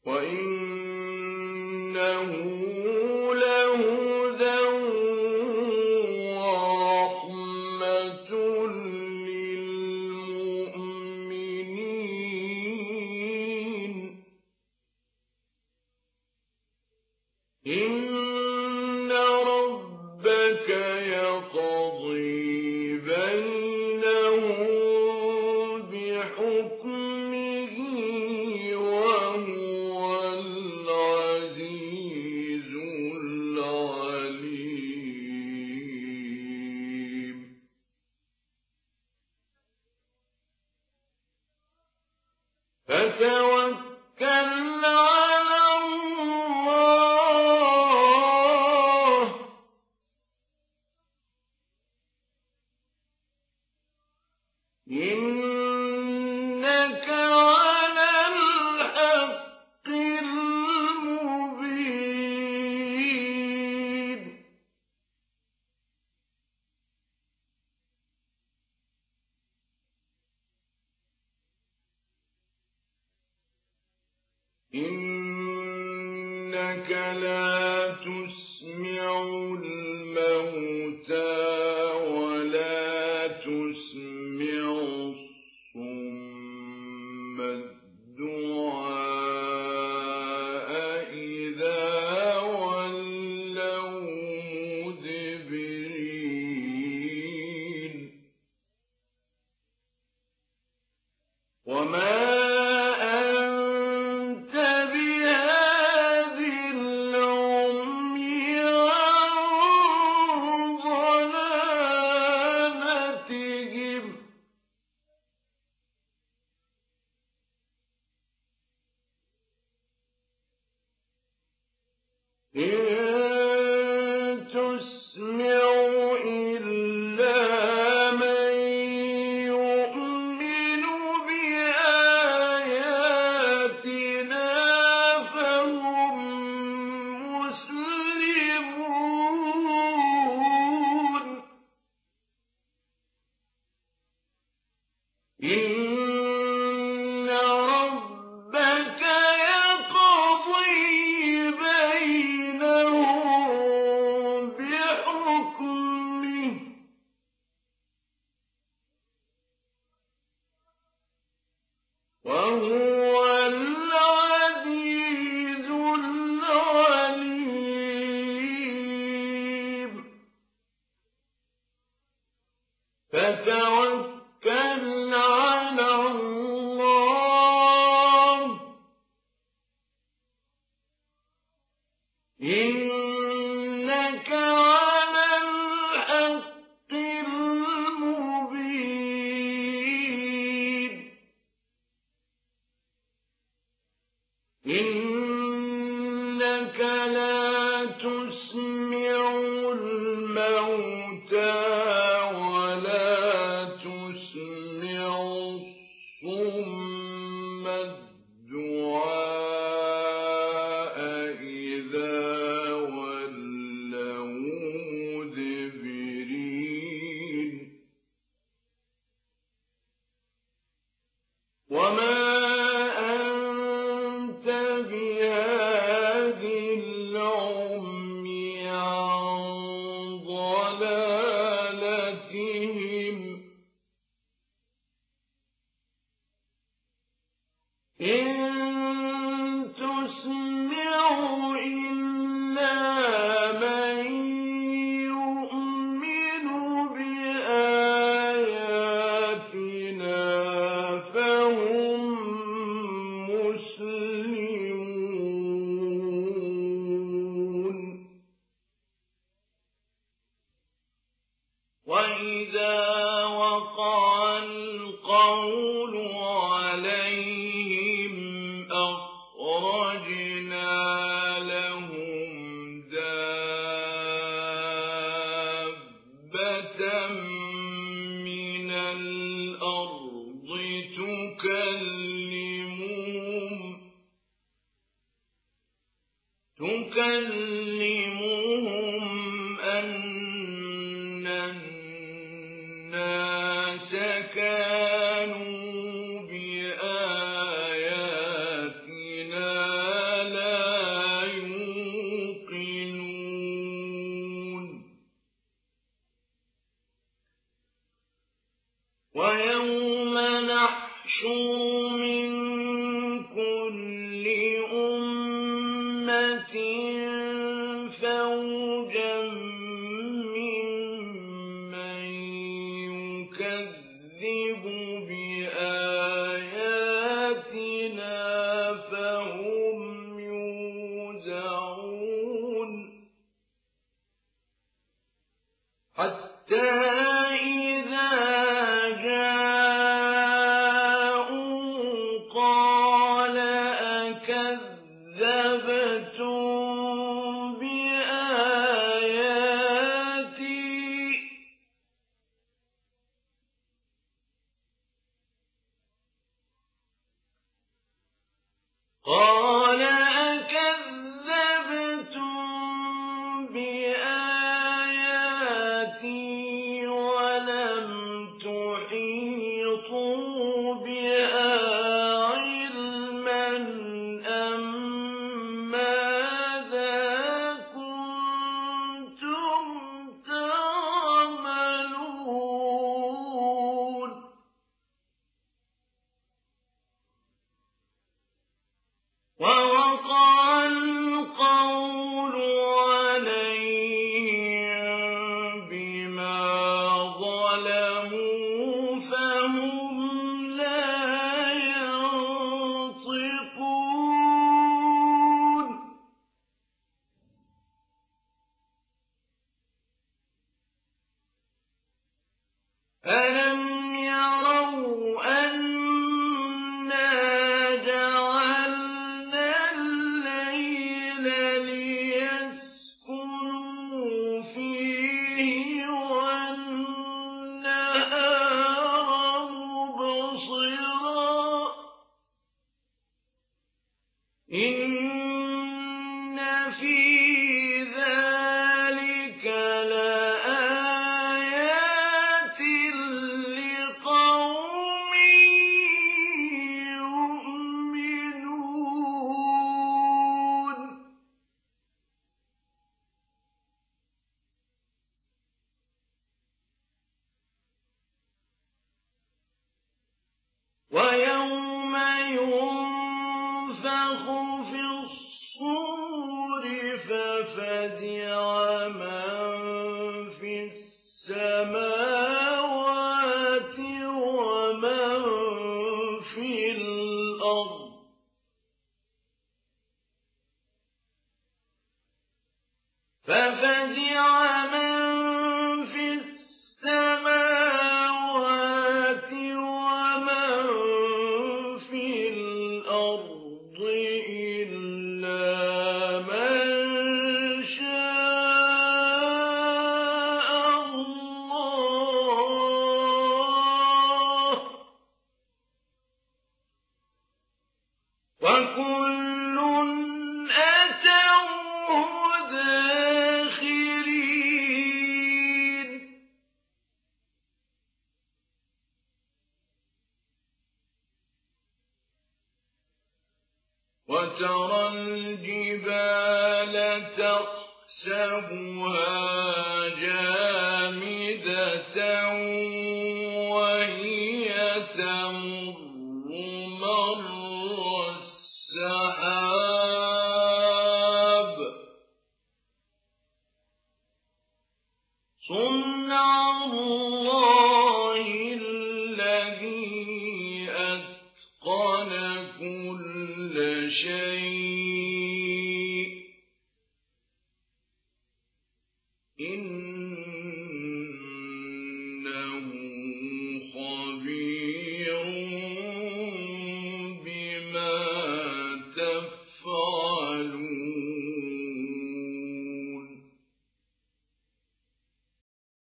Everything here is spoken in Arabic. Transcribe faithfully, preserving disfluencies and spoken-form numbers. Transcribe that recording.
وَإِنَّهُ لَهُدًى وَرَحْمَةٌ لِّلْمُؤْمِنِينَ. إِنَّ رَبَّكَ يَقْضِي بَيْنَهُم بِحُكْمِهِ وَهُوَ الْعَزِيزُ الْعَلِيمُ. فَتَوَكَّلْ عَلَى اللَّهِ ۖ إِنَّكَ عَلَى الْحَقِّ الْمُبِينِ. إِنَّكَ لَا تُسْمِعُ الْمَوْتَىٰ وَلَا تُسْمِعُ الصُّمَّ الدُّعَاءَ إِذَا وَلَّوْا مُدْبِرِينَ. وَمَا أَنتَ بِهَادِ الْعُمْيِ عَن ضَلَالَتِهِمْ ۖ إِن تُسْمِعُ إِلَّا مَن يُؤْمِنُ بِآيَاتِنَا فَهُم مُّسْلِمُونَ. إِنَّ رَبَّكَ يَقْضِي بَيْنَهُم بِحُكْمِهِ ۚ وَهُوَ الْعَزِيزُ الْعَلِيمُ. فَتَوَكَّلْ عَلَى اللَّهِ ۖ إِنَّكَ عَلَى الْحَقِّ الْمُبِينِ. إِنَّكَ لَا تُسْمِعُ الْمَوْتَىٰ وَلَا تُسْمِعُ الصُّمَّ الدُّعَاءَ إِذَا وَلَّوْا مُدْبِرِينَ. وَمَا أَنتَ بِهَادِ الْعُمْيِ عَن ضَلَالَتِهِمْ ۖ إِن تُسْمِعُ إِلَّا مَن يُؤْمِنُ بِآيَاتِنَا فَهُم مُّسْلِمُونَ. وَإِذَا وَقَعَ الْقَوْلُ عَلَيْهِمْ أَخْرَجْنَا لَهُمْ دَابَّةً مِّنَ الْأَرْضِ تُكَلِّمُهُمْ تُكَلِّمُهُمْ أَنَّ النَّاسَ كَانُوا بِآيَاتِنَا ويوم نحشر من كل أمة فوجا ممن يكذب بآياتنا فهم يوزعون حتى إذا جاءوا قال أكذبتم بآياتي قال أكذبتم بآياتي ولم تحيطوا بها علما أم ماذا كنتم تعملون ووقع القول عليهم بما ظلموا فهم لا ينطقون ألم يروا أنا جعلنا الليل ليسكنوا فيه والنهار مبصرا إن في ذلك لآيات لقوم يؤمنون ويوم ينفخ في الصور ففزع من في السماوات ومن في الأرض ففزع من في السماوات ومن في الأرض إلا من شاء الله وكل أتوه داخرين وترى الجبال تحسبها جامدة وهي تمر مر السحاب صنع الله الذي أتقن كل شيء